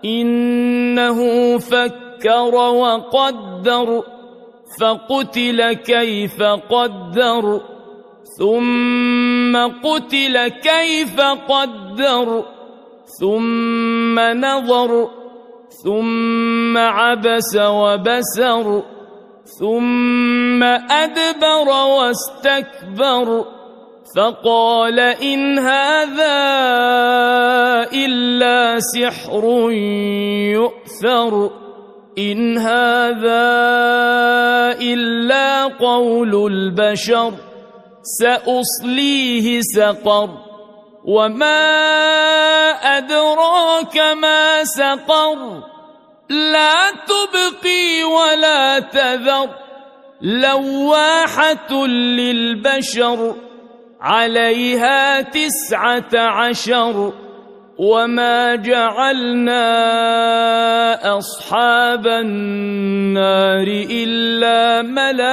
إنه فكر وقدر فقتل كيف قدر ثم قتل كيف قدر ثم نظر ثم عبس وبسر ثم أدبر واستكبر فقال إن هذا إلا سحر يؤثر إن هذا إلا قول البشر سأصليه سقر وما أدراك ما سقر لا تبقي ولا تذر لواحة للبشر عليها 19 وما جعلنا أصحاب النار إلا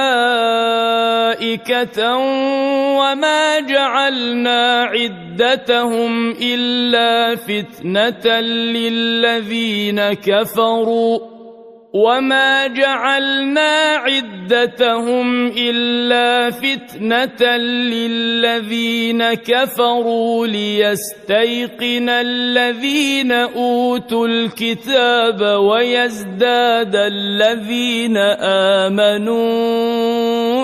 ملائكة وما جعلنا عدتهم إلا فتنة للذين كفروا وما جعلنا عدتهم إلا فتنة للذين كفروا ليستيقن الذين أوتوا الكتاب ويزداد الذين آمنوا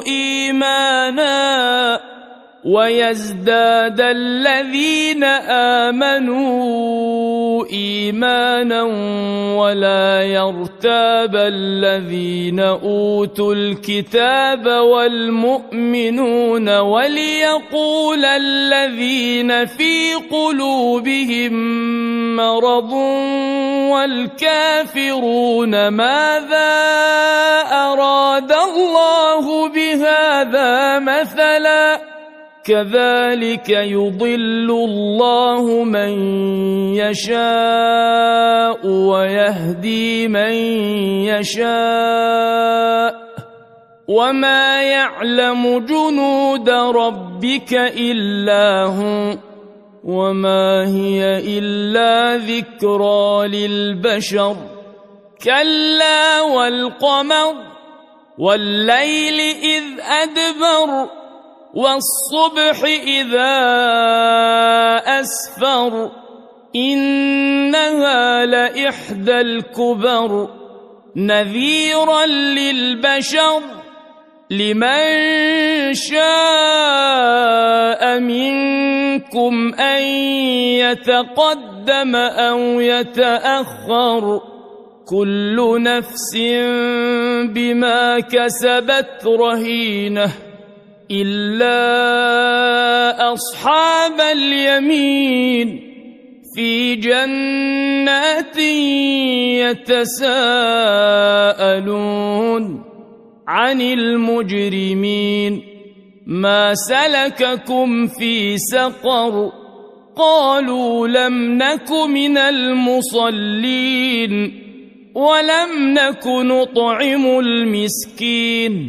إيمانا ولا يرتاب الذين أوتوا الكتاب والمؤمنون وليقول الذين في قلوبهم مرض والكافرون ماذا أراد الله بهذا مثلا كذلك يضل الله من يشاء ويهدي من يشاء وما يعلم جنود ربك إلا هو وما هي إلا ذكرى للبشر كلا والقمر والليل إذ أدبر والصبح إذا أسفر إنها لإحدى الكبر نذيرا للبشر لمن شاء منكم أن يتقدم أو يتأخر كل نفس بما كسبت رهينة إلا أصحاب اليمين في جنات يتساءلون عن المجرمين ما سلككم في سقر قالوا لم نك من المصلين ولم نك نطعم المسكين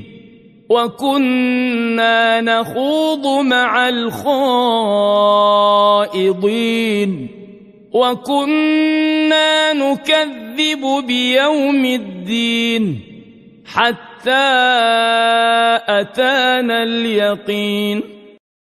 وكنا نخوض مع الخائضين وكنا نكذب بيوم الدين حتى أتانا اليقين